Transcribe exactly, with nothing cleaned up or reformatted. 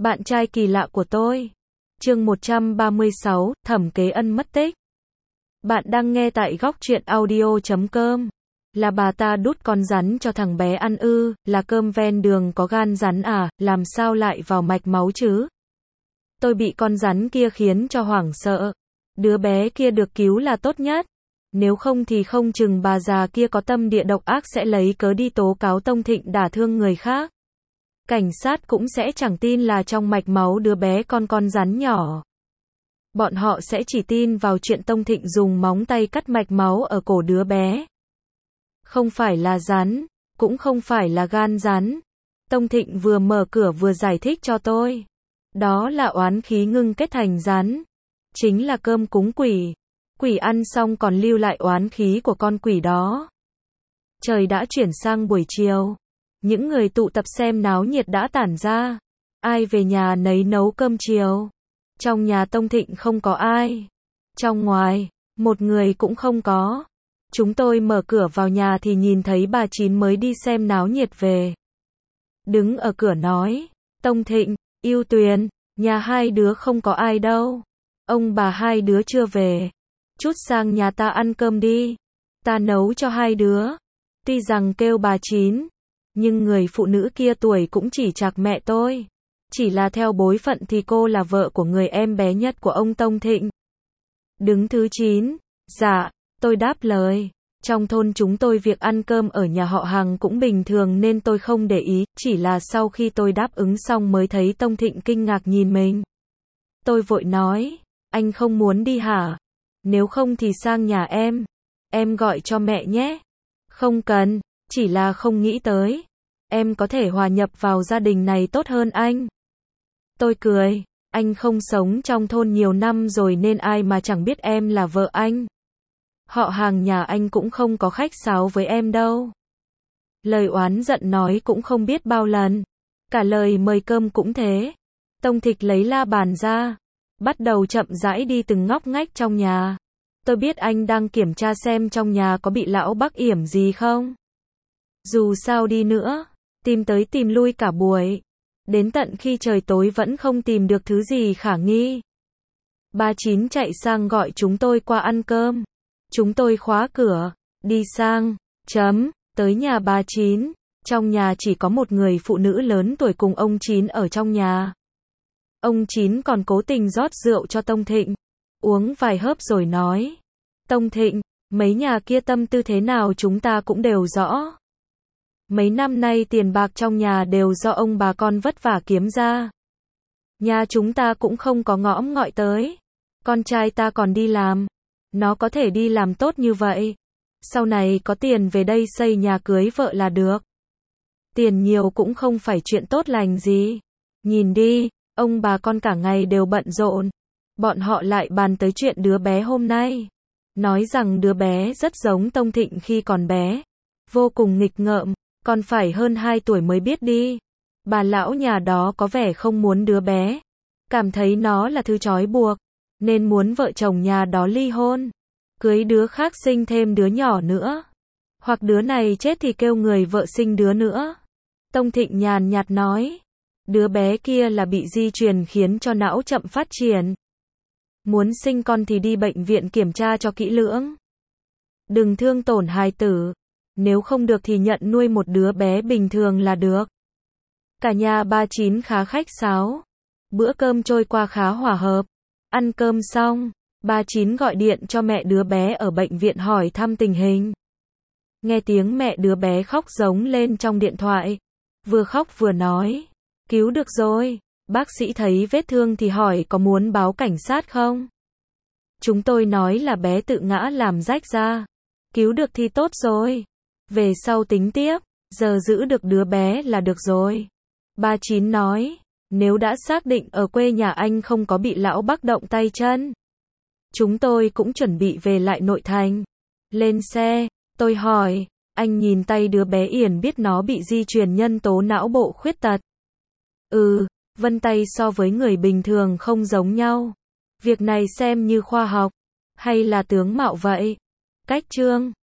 Bạn trai kỳ lạ của tôi. Chương một trăm ba mươi sáu, Thẩm Kế Ân mất tích. Bạn đang nghe tại góc truyện audio chấm com. Là bà ta đút con rắn cho thằng bé ăn ư, là cơm ven đường có gan rắn à, làm sao lại vào mạch máu chứ? Tôi bị con rắn kia khiến cho hoảng sợ. Đứa bé kia được cứu là tốt nhất. Nếu không thì không chừng bà già kia có tâm địa độc ác sẽ lấy cớ đi tố cáo Tông Thịnh đả thương người khác. Cảnh sát cũng sẽ chẳng tin là trong mạch máu đứa bé con con rắn nhỏ. Bọn họ sẽ chỉ tin vào chuyện Tông Thịnh dùng móng tay cắt mạch máu ở cổ đứa bé. Không phải là rắn, cũng không phải là gan rắn. Tông Thịnh vừa mở cửa vừa giải thích cho tôi. Đó là oán khí ngưng kết thành rắn. Chính là cơm cúng quỷ. Quỷ ăn xong còn lưu lại oán khí của con quỷ đó. Trời đã chuyển sang buổi chiều. Những người tụ tập xem náo nhiệt đã tản ra. Ai về nhà nấy nấu cơm chiều. Trong nhà Tông Thịnh không có ai. Trong ngoài, một người cũng không có. Chúng tôi mở cửa vào nhà thì nhìn thấy bà Chín mới đi xem náo nhiệt về. Đứng ở cửa nói, Tông Thịnh, Yêu Tuyền, nhà hai đứa không có ai đâu. Ông bà hai đứa chưa về. Chút sang nhà ta ăn cơm đi. Ta nấu cho hai đứa. Tuy rằng kêu bà Chín, nhưng người phụ nữ kia tuổi cũng chỉ chạc mẹ tôi. Chỉ là theo bối phận thì cô là vợ của người em bé nhất của ông Tông Thịnh. Đứng thứ chín. Dạ, tôi đáp lời. Trong thôn chúng tôi việc ăn cơm ở nhà họ hàng cũng bình thường nên tôi không để ý. Chỉ là sau khi tôi đáp ứng xong mới thấy Tông Thịnh kinh ngạc nhìn mình. Tôi vội nói, anh không muốn đi hả? Nếu không thì sang nhà em. Em gọi cho mẹ nhé. Không cần, chỉ là không nghĩ tới. Em có thể hòa nhập vào gia đình này tốt hơn anh. Tôi cười, anh không sống trong thôn nhiều năm rồi nên ai mà chẳng biết em là vợ anh. Họ hàng nhà anh cũng không có khách sáo với em đâu. Lời oán giận nói cũng không biết bao lần. Cả lời mời cơm cũng thế. Tông Thịnh lấy la bàn ra. Bắt đầu chậm rãi đi từng ngóc ngách trong nhà. Tôi biết anh đang kiểm tra xem trong nhà có bị lão Bắc yểm gì không. Dù sao đi nữa, tìm tới tìm lui cả buổi. Đến tận khi trời tối vẫn không tìm được thứ gì khả nghi. Bà Chín chạy sang gọi chúng tôi qua ăn cơm. Chúng tôi khóa cửa, đi sang, chấm, tới nhà bà Chín. Trong nhà chỉ có một người phụ nữ lớn tuổi cùng ông Chín ở trong nhà. Ông Chín còn cố tình rót rượu cho Tông Thịnh. Uống vài hớp rồi nói. Tông Thịnh, mấy nhà kia tâm tư thế nào chúng ta cũng đều rõ. Mấy năm nay tiền bạc trong nhà đều do ông bà con vất vả kiếm ra. Nhà chúng ta cũng không có ngõm ngọi tới. Con trai ta còn đi làm. Nó có thể đi làm tốt như vậy. Sau này có tiền về đây xây nhà cưới vợ là được. Tiền nhiều cũng không phải chuyện tốt lành gì. Nhìn đi, ông bà con cả ngày đều bận rộn. Bọn họ lại bàn tới chuyện đứa bé hôm nay. Nói rằng đứa bé rất giống Tông Thịnh khi còn bé. Vô cùng nghịch ngợm, còn phải hơn hai tuổi mới biết đi. Bà lão nhà đó có vẻ không muốn đứa bé. Cảm thấy nó là thứ trói buộc. Nên muốn vợ chồng nhà đó ly hôn. Cưới đứa khác sinh thêm đứa nhỏ nữa. Hoặc đứa này chết thì kêu người vợ sinh đứa nữa. Tông Thịnh nhàn nhạt nói. Đứa bé kia là bị di truyền khiến cho não chậm phát triển. Muốn sinh con thì đi bệnh viện kiểm tra cho kỹ lưỡng. Đừng thương tổn hài tử. Nếu không được thì nhận nuôi một đứa bé bình thường là được. Cả nhà bà Chín khá khách sáo. Bữa cơm trôi qua khá hòa hợp. Ăn cơm xong, bà Chín gọi điện cho mẹ đứa bé ở bệnh viện hỏi thăm tình hình. Nghe tiếng mẹ đứa bé khóc giống lên trong điện thoại. Vừa khóc vừa nói. Cứu được rồi. Bác sĩ thấy vết thương thì hỏi có muốn báo cảnh sát không? Chúng tôi nói là bé tự ngã làm rách ra. Cứu được thì tốt rồi. Về sau tính tiếp. Giờ giữ được đứa bé là được rồi. Bà Chín nói. Nếu đã xác định ở quê nhà anh không có bị lão Bắc động tay chân. Chúng tôi cũng chuẩn bị về lại nội thành. Lên xe, tôi hỏi. Anh nhìn tay đứa bé Yển biết nó bị di truyền nhân tố não bộ khuyết tật. Ừ, vân tay so với người bình thường không giống nhau. Việc này xem như khoa học. Hay là tướng mạo vậy? Cách trương.